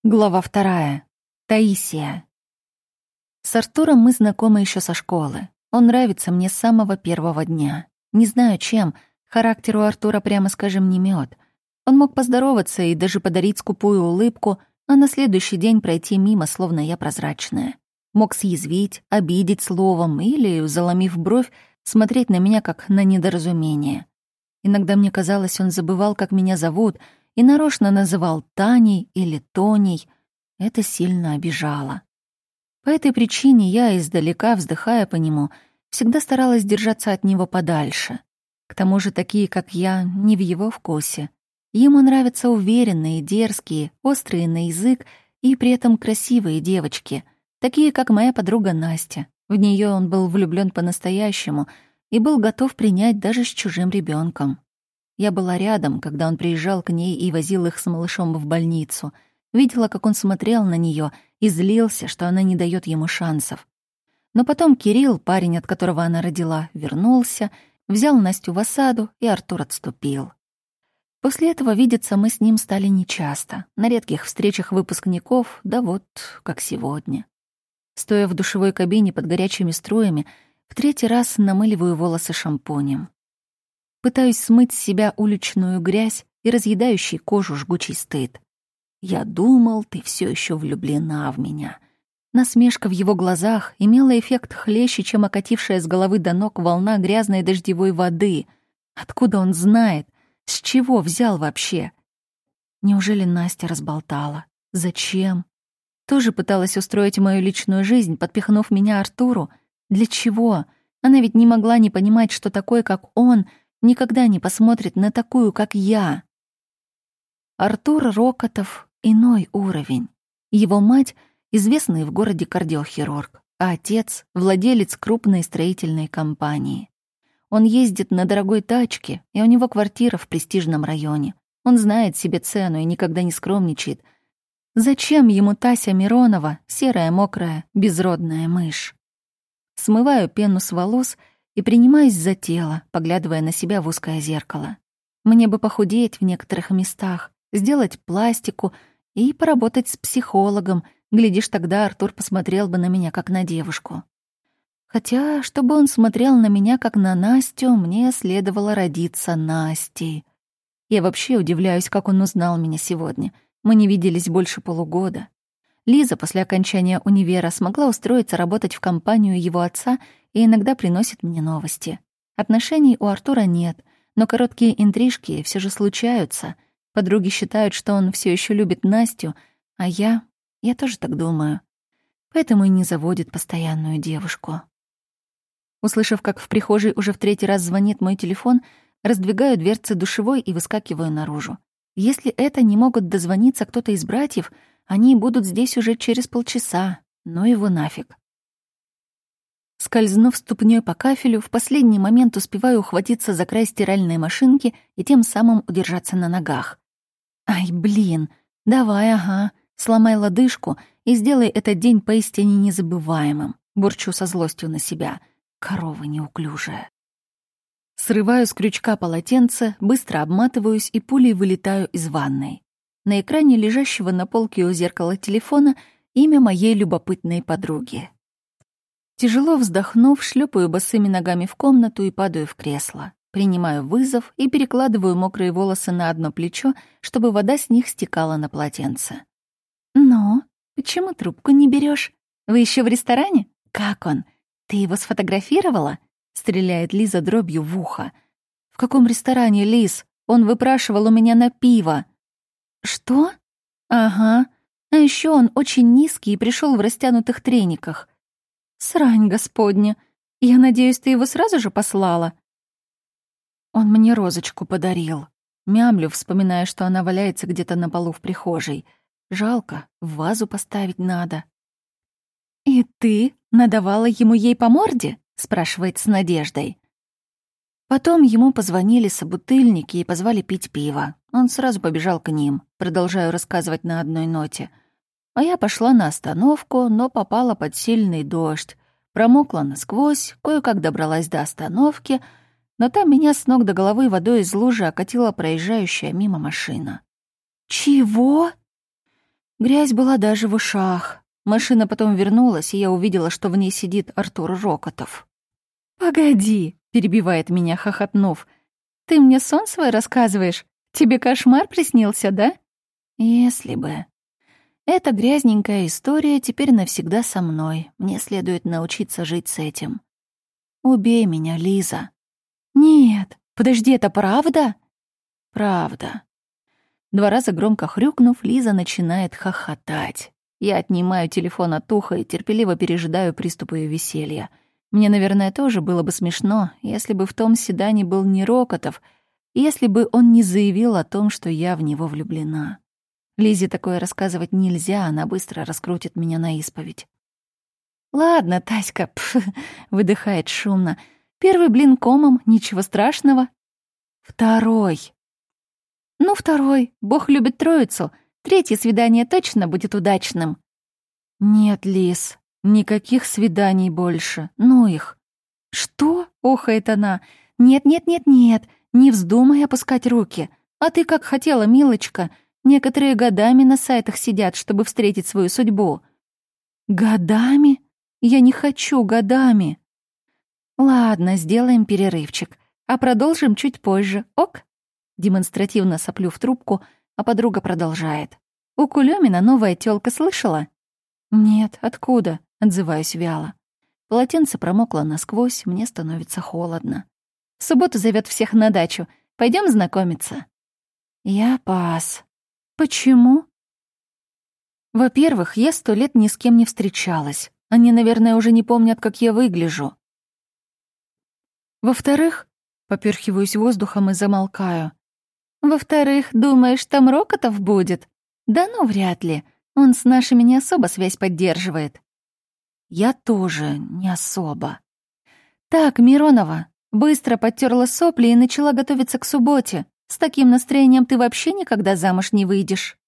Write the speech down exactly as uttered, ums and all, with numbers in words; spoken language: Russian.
Глава вторая. Таисия. С Артуром мы знакомы еще со школы. Он нравится мне с самого первого дня. Не знаю чем, характер у Артура, прямо скажем, не мёд. Он мог поздороваться и даже подарить скупую улыбку, а на следующий день пройти мимо, словно я прозрачная. Мог съязвить, обидеть словом или, заломив бровь, смотреть на меня как на недоразумение. Иногда мне казалось, он забывал, как меня зовут, и нарочно называл Таней или Тоней. Это сильно обижало. По этой причине я, издалека вздыхая по нему, всегда старалась держаться от него подальше. К тому же такие, как я, не в его вкусе. Ему нравятся уверенные, дерзкие, острые на язык и при этом красивые девочки, такие, как моя подруга Настя. В нее он был влюблён по-настоящему и был готов принять даже с чужим ребёнком. Я была рядом, когда он приезжал к ней и возил их с малышом в больницу. Видела, как он смотрел на неё и злился, что она не даёт ему шансов. Но потом Кирилл, парень, от которого она родила, вернулся, взял Настю в осаду, и Артур отступил. После этого видеться мы с ним стали нечасто, на редких встречах выпускников, да вот как сегодня. Стоя в душевой кабине под горячими струями, в третий раз намыливаю волосы шампунем. Пытаюсь смыть с себя уличную грязь и разъедающий кожу жгучий стыд. «Я думал, ты все еще влюблена в меня». Насмешка в его глазах имела эффект хлеще, чем окатившая с головы до ног волна грязной дождевой воды. Откуда он знает? С чего взял вообще? Неужели Настя разболтала? Зачем? Тоже пыталась устроить мою личную жизнь, подпихнув меня Артуру? Для чего? Она ведь не могла не понимать, что такой, как он, никогда не посмотрит на такую, как я. Артур Рокотов — иной уровень. Его мать — известный в городе кардиохирург, а отец — владелец крупной строительной компании. Он ездит на дорогой тачке, и у него квартира в престижном районе. Он знает себе цену и никогда не скромничает. Зачем ему Тася Миронова, серая, мокрая, безродная мышь? Смываю пену с волос и принимаюсь за тело, поглядывая на себя в узкое зеркало. Мне бы похудеть в некоторых местах, сделать пластику и поработать с психологом. Глядишь, тогда Артур посмотрел бы на меня как на девушку. Хотя, чтобы он смотрел на меня как на Настю, мне следовало родиться Настей. Я вообще удивляюсь, как он узнал меня сегодня. Мы не виделись больше полугода. Лиза после окончания универа смогла устроиться работать в компанию его отца и иногда приносит мне новости. Отношений у Артура нет, но короткие интрижки все же случаются. Подруги считают, что он все еще любит Настю, а я... я тоже так думаю. Поэтому и не заводит постоянную девушку. Услышав, как в прихожей уже в третий раз звонит мой телефон, раздвигаю дверцы душевой и выскакиваю наружу. Если это не могут дозвониться кто-то из братьев, они будут здесь уже через полчаса. Ну его нафиг. Скользнув ступнёй по кафелю, в последний момент успеваю ухватиться за край стиральной машинки и тем самым удержаться на ногах. Ай, блин, давай, ага, сломай лодыжку и сделай этот день поистине незабываемым. Бурчу со злостью на себя. Корова неуклюжая. Срываю с крючка полотенце, быстро обматываюсь и пулей вылетаю из ванной. На экране лежащего на полке у зеркала телефона имя моей любопытной подруги. Тяжело вздохнув, шлепаю босыми ногами в комнату и падаю в кресло. Принимаю вызов и перекладываю мокрые волосы на одно плечо, чтобы вода с них стекала на полотенце. «Ну, почему трубку не берешь? Вы еще в ресторане? Как он? Ты его сфотографировала?» — стреляет Лиза дробью в ухо. «В каком ресторане, Лиз? Он выпрашивал у меня на пиво». «Что?» «Ага. А еще он очень низкий и пришел в растянутых трениках». «Срань господня. Я надеюсь, ты его сразу же послала?» «Он мне розочку подарил». Мямлю, вспоминая, что она валяется где-то на полу в прихожей. Жалко, в вазу поставить надо. «И ты надавала ему ей по морде?» — спрашивает с надеждой. Потом ему позвонили собутыльники и позвали пить пиво. Он сразу побежал к ним. Продолжаю рассказывать на одной ноте. А я пошла на остановку, но попала под сильный дождь. Промокла насквозь, кое-как добралась до остановки, но там меня с ног до головы водой из лужи окатила проезжающая мимо машина. «Чего?» Грязь была даже в ушах. Машина потом вернулась, и я увидела, что в ней сидит Артур Рокотов. «Погоди», — перебивает меня, хохотнув. «Ты мне сон свой рассказываешь? Тебе кошмар приснился, да?» «Если бы...» Эта грязненькая история теперь навсегда со мной. Мне следует научиться жить с этим. «Убей меня, Лиза». «Нет, подожди, это правда?» «Правда». Два раза громко хрюкнув, Лиза начинает хохотать. Я отнимаю телефон от уха и терпеливо пережидаю приступы её веселья. Мне, наверное, тоже было бы смешно, если бы в том седане был не Рокотов, если бы он не заявил о том, что я в него влюблена. Лизе такое рассказывать нельзя, она быстро раскрутит меня на исповедь. «Ладно, Таська», пф, выдыхает шумно. «Первый блин комом, ничего страшного». «Второй». «Ну, второй. Бог любит троицу. Третье свидание точно будет удачным». «Нет, Лиз, никаких свиданий больше. Ну их». «Что?» — охает она. «Нет-нет-нет-нет, не вздумай опускать руки. А ты как хотела, милочка. Некоторые годами на сайтах сидят, чтобы встретить свою судьбу». «Годами? Я не хочу годами». «Ладно, сделаем перерывчик, а продолжим чуть позже, ок?» Демонстративно соплю в трубку, а подруга продолжает. «У Кулёмина новая тёлка, слышала?» «Нет, откуда?» — отзываюсь вяло. Полотенце промокло насквозь, мне становится холодно. «В субботу зовёт всех на дачу. Пойдём знакомиться?» «Я пас». «Почему?» «Во-первых, я сто лет ни с кем не встречалась. Они, наверное, уже не помнят, как я выгляжу. Во-вторых, попёрхиваюсь воздухом и замолкаю. Во-вторых, думаешь, там Рокотов будет? Да ну, вряд ли. Он с нашими не особо связь поддерживает». «Я тоже не особо». «Так, Миронова, быстро подтерла сопли и начала готовиться к субботе. С таким настроением ты вообще никогда замуж не выйдешь».